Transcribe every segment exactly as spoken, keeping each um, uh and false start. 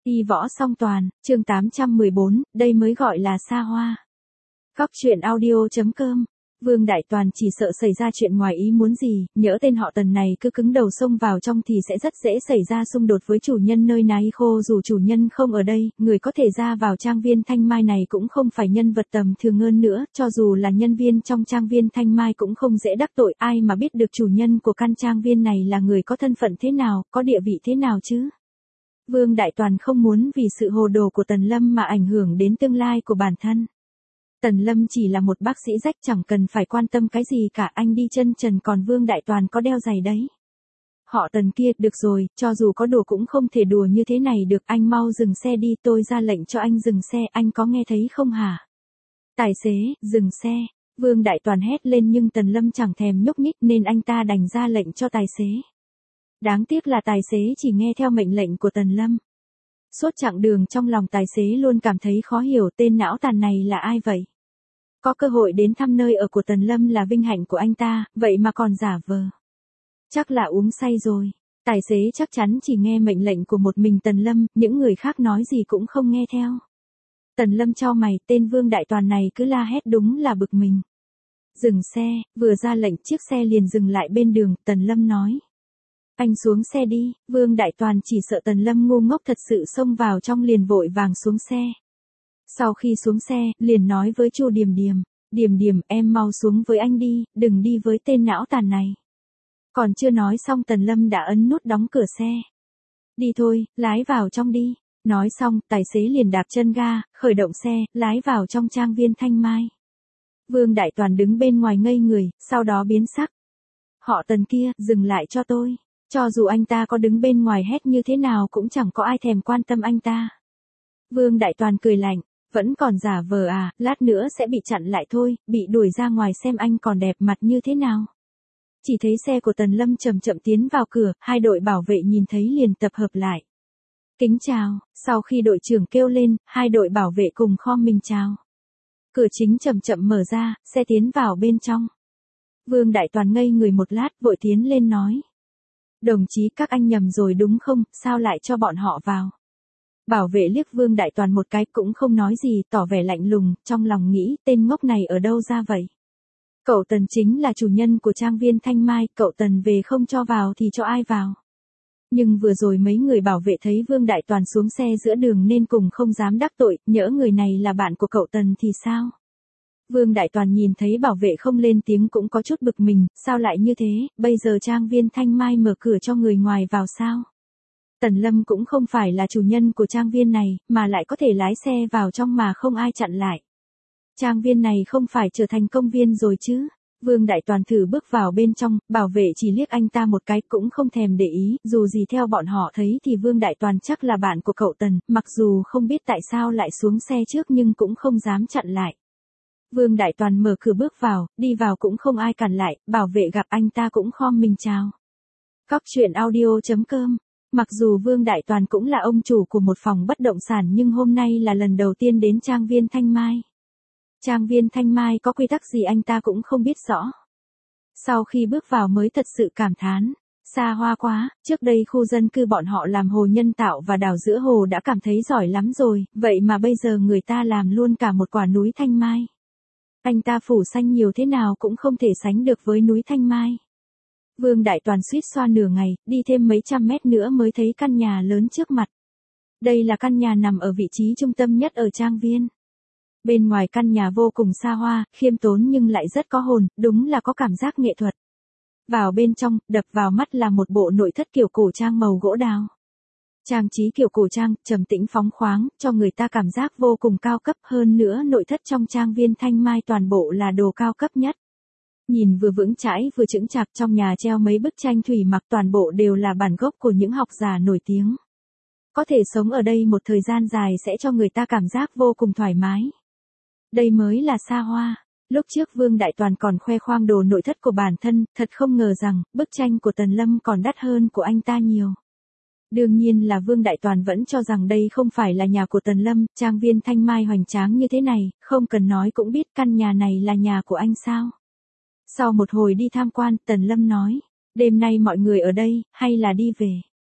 Y võ song toàn, chương tám trăm mười bốn, đây mới gọi là xa hoa. Góc truyện audio.com. Vương Đại Toàn chỉ sợ xảy ra chuyện ngoài ý muốn gì, nhỡ tên họ Tần này cứ cứng đầu xông vào trong thì sẽ rất dễ xảy ra xung đột với chủ nhân nơi này. Khô dù chủ nhân không ở đây, người có thể ra vào trang viên Thanh Mai này cũng không phải nhân vật tầm thường hơn nữa, cho dù là nhân viên trong trang viên Thanh Mai cũng không dễ đắc tội. Ai mà biết được chủ nhân của căn trang viên này là người có thân phận thế nào, có địa vị thế nào chứ? Vương Đại Toàn không muốn vì sự hồ đồ của Tần Lâm mà ảnh hưởng đến tương lai của bản thân. Tần Lâm chỉ là một bác sĩ rách, chẳng cần phải quan tâm cái gì cả, anh đi chân trần còn Vương Đại Toàn có đeo giày đấy. Họ Tần kia, được rồi, cho dù có đùa cũng không thể đùa như thế này được, anh mau dừng xe đi, tôi ra lệnh cho anh dừng xe, anh có nghe thấy không hả? Tài xế, dừng xe, Vương Đại Toàn hét lên nhưng Tần Lâm chẳng thèm nhúc nhích nên anh ta đành ra lệnh cho tài xế. Đáng tiếc là tài xế chỉ nghe theo mệnh lệnh của Tần Lâm. Suốt chặng đường trong lòng tài xế luôn cảm thấy khó hiểu tên não tàn này là ai vậy. Có cơ hội đến thăm nơi ở của Tần Lâm là vinh hạnh của anh ta, vậy mà còn giả vờ. Chắc là uống say rồi. Tài xế chắc chắn chỉ nghe mệnh lệnh của một mình Tần Lâm, những người khác nói gì cũng không nghe theo. Tần Lâm chau mày, tên Vương Đại Toàn này cứ la hét đúng là bực mình. Dừng xe, vừa ra lệnh chiếc xe liền dừng lại bên đường, Tần Lâm nói. Anh xuống xe đi, Vương Đại Toàn chỉ sợ Tần Lâm ngu ngốc thật sự xông vào trong liền vội vàng xuống xe. Sau khi xuống xe, liền nói với Chu Điềm Điềm, Điềm Điềm em mau xuống với anh đi, đừng đi với tên não tàn này. Còn chưa nói xong Tần Lâm đã ấn nút đóng cửa xe. Đi thôi, lái vào trong đi. Nói xong, tài xế liền đạp chân ga, khởi động xe, lái vào trong trang viên Thanh Mai. Vương Đại Toàn đứng bên ngoài ngây người, sau đó biến sắc. Họ Tần kia, dừng lại cho tôi. Cho dù anh ta có đứng bên ngoài hét như thế nào cũng chẳng có ai thèm quan tâm anh ta. Vương Đại Toàn cười lạnh, vẫn còn giả vờ à, lát nữa sẽ bị chặn lại thôi, bị đuổi ra ngoài xem anh còn đẹp mặt như thế nào. Chỉ thấy xe của Tần Lâm chậm chậm tiến vào cửa, hai đội bảo vệ nhìn thấy liền tập hợp lại. Kính chào, sau khi đội trưởng kêu lên, hai đội bảo vệ cùng khom mình chào. Cửa chính chậm chậm mở ra, xe tiến vào bên trong. Vương Đại Toàn ngây người một lát, vội tiến lên nói. Đồng chí các anh nhầm rồi đúng không, sao lại cho bọn họ vào? Bảo vệ liếc Vương Đại Toàn một cái cũng không nói gì, tỏ vẻ lạnh lùng, trong lòng nghĩ tên ngốc này ở đâu ra vậy? Cậu Tần chính là chủ nhân của trang viên Thanh Mai, cậu Tần về không cho vào thì cho ai vào? Nhưng vừa rồi mấy người bảo vệ thấy Vương Đại Toàn xuống xe giữa đường nên cùng không dám đắc tội, nhỡ người này là bạn của cậu Tần thì sao? Vương Đại Toàn nhìn thấy bảo vệ không lên tiếng cũng có chút bực mình, sao lại như thế, bây giờ trang viên Thanh Mai mở cửa cho người ngoài vào sao? Tần Lâm cũng không phải là chủ nhân của trang viên này, mà lại có thể lái xe vào trong mà không ai chặn lại. Trang viên này không phải trở thành công viên rồi chứ? Vương Đại Toàn thử bước vào bên trong, bảo vệ chỉ liếc anh ta một cái cũng không thèm để ý, dù gì theo bọn họ thấy thì Vương Đại Toàn chắc là bạn của cậu Tần, mặc dù không biết tại sao lại xuống xe trước nhưng cũng không dám chặn lại. Vương Đại Toàn mở cửa bước vào, đi vào cũng không ai cản lại, bảo vệ gặp anh ta cũng khom mình chào. Góc truyện audio.com. Mặc dù Vương Đại Toàn cũng là ông chủ của một phòng bất động sản nhưng hôm nay là lần đầu tiên đến trang viên Thanh Mai. Trang viên Thanh Mai có quy tắc gì anh ta cũng không biết rõ. Sau khi bước vào mới thật sự cảm thán. Xa hoa quá, trước đây khu dân cư bọn họ làm hồ nhân tạo và đào giữa hồ đã cảm thấy giỏi lắm rồi, vậy mà bây giờ người ta làm luôn cả một quả núi Thanh Mai. Anh ta phủ xanh nhiều thế nào cũng không thể sánh được với núi Thanh Mai. Vương Đại Toàn suýt xoa nửa ngày, đi thêm mấy trăm mét nữa mới thấy căn nhà lớn trước mặt. Đây là căn nhà nằm ở vị trí trung tâm nhất ở trang viên. Bên ngoài căn nhà vô cùng xa hoa, khiêm tốn nhưng lại rất có hồn, đúng là có cảm giác nghệ thuật. Vào bên trong, đập vào mắt là một bộ nội thất kiểu cổ trang màu gỗ đào. Trang trí kiểu cổ trang, trầm tĩnh phóng khoáng, cho người ta cảm giác vô cùng cao cấp, hơn nữa nội thất trong trang viên Thanh Mai toàn bộ là đồ cao cấp nhất. Nhìn vừa vững chãi vừa chững chạc, trong nhà treo mấy bức tranh thủy mặc toàn bộ đều là bản gốc của những học giả nổi tiếng. Có thể sống ở đây một thời gian dài sẽ cho người ta cảm giác vô cùng thoải mái. Đây mới là xa hoa. Lúc trước Vương Đại Toàn còn khoe khoang đồ nội thất của bản thân, thật không ngờ rằng bức tranh của Tần Lâm còn đắt hơn của anh ta nhiều. Đương nhiên là Vương Đại Toàn vẫn cho rằng đây không phải là nhà của Tần Lâm, trang viên Thanh Mai hoành tráng như thế này, không cần nói cũng biết căn nhà này là nhà của anh sao. Sau một hồi đi tham quan, Tần Lâm nói, đêm nay mọi người ở đây, hay là đi về?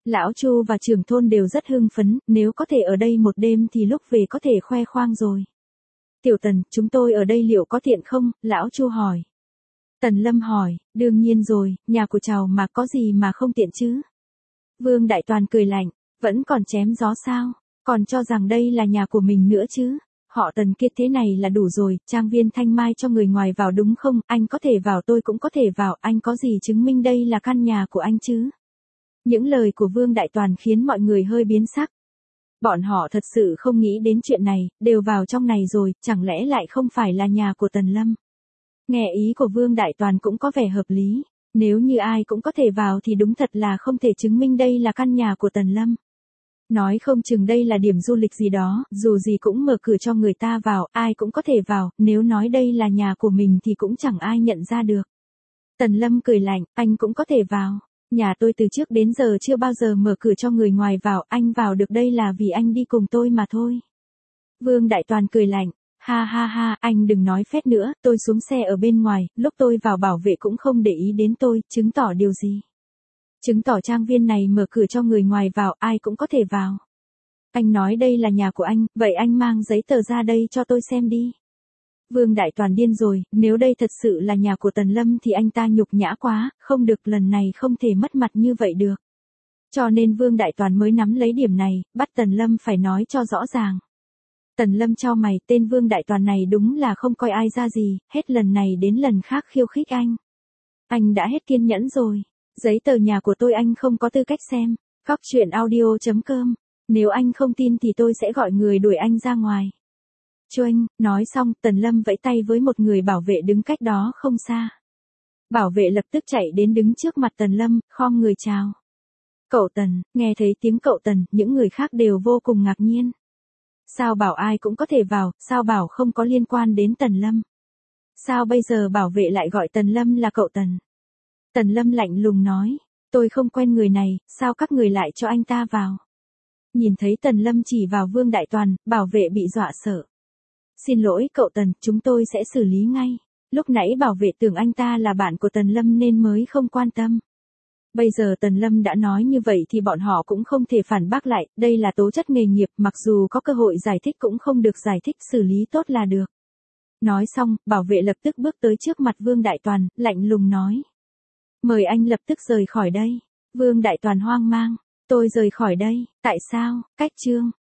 Lão Chu và trưởng thôn đều rất hưng phấn, nếu có thể ở đây một đêm thì lúc về có thể khoe khoang rồi. Tiểu Tần, chúng tôi ở đây liệu có tiện không? Lão Chu hỏi. Tần Lâm hỏi, đương nhiên rồi, nhà của Trào mà có gì mà không tiện chứ? Vương Đại Toàn cười lạnh, vẫn còn chém gió sao? Còn cho rằng đây là nhà của mình nữa chứ? Họ Tần kia thế này là đủ rồi, trang viên Thanh Mai cho người ngoài vào đúng không? Anh có thể vào, tôi cũng có thể vào, anh có gì chứng minh đây là căn nhà của anh chứ? Những lời của Vương Đại Toàn khiến mọi người hơi biến sắc. Bọn họ thật sự không nghĩ đến chuyện này, đều vào trong này rồi, chẳng lẽ lại không phải là nhà của Tần Lâm? Nghe ý của Vương Đại Toàn cũng có vẻ hợp lý. Nếu như ai cũng có thể vào thì đúng thật là không thể chứng minh đây là căn nhà của Tần Lâm. Nói không chừng đây là điểm du lịch gì đó, dù gì cũng mở cửa cho người ta vào, ai cũng có thể vào, nếu nói đây là nhà của mình thì cũng chẳng ai nhận ra được. Tần Lâm cười lạnh, anh cũng có thể vào. Nhà tôi từ trước đến giờ chưa bao giờ mở cửa cho người ngoài vào, anh vào được đây là vì anh đi cùng tôi mà thôi. Vương Đại Toàn cười lạnh, ha ha ha, anh đừng nói phét nữa, tôi xuống xe ở bên ngoài, lúc tôi vào bảo vệ cũng không để ý đến tôi, chứng tỏ điều gì? Chứng tỏ trang viên này mở cửa cho người ngoài vào, ai cũng có thể vào. Anh nói đây là nhà của anh, vậy anh mang giấy tờ ra đây cho tôi xem đi. Vương Đại Toàn điên rồi, nếu đây thật sự là nhà của Tần Lâm thì anh ta nhục nhã quá, không được, lần này không thể mất mặt như vậy được. Cho nên Vương Đại Toàn mới nắm lấy điểm này, bắt Tần Lâm phải nói cho rõ ràng. Tần Lâm chau mày, tên Vương Đại Toàn này đúng là không coi ai ra gì, hết lần này đến lần khác khiêu khích anh. Anh đã hết kiên nhẫn rồi, giấy tờ nhà của tôi anh không có tư cách xem. Cóc truyện audio chấm com. Nếu anh không tin thì tôi sẽ gọi người đuổi anh ra ngoài. Choanh, nói xong, Tần Lâm vẫy tay với một người bảo vệ đứng cách đó không xa. Bảo vệ lập tức chạy đến đứng trước mặt Tần Lâm, khom người chào. Cậu Tần, nghe thấy tiếng cậu Tần, những người khác đều vô cùng ngạc nhiên. Sao bảo ai cũng có thể vào, sao bảo không có liên quan đến Tần Lâm? Sao bây giờ bảo vệ lại gọi Tần Lâm là cậu Tần? Tần Lâm lạnh lùng nói, tôi không quen người này, sao các người lại cho anh ta vào? Nhìn thấy Tần Lâm chỉ vào Vương Đại Toàn, bảo vệ bị dọa sợ. Xin lỗi cậu Tần, chúng tôi sẽ xử lý ngay. Lúc nãy bảo vệ tưởng anh ta là bạn của Tần Lâm nên mới không quan tâm. Bây giờ Tần Lâm đã nói như vậy thì bọn họ cũng không thể phản bác lại, đây là tố chất nghề nghiệp, mặc dù có cơ hội giải thích cũng không được giải thích, xử lý tốt là được. Nói xong, bảo vệ lập tức bước tới trước mặt Vương Đại Toàn, lạnh lùng nói. Mời anh lập tức rời khỏi đây. Vương Đại Toàn hoang mang, tôi rời khỏi đây, tại sao? Cách chương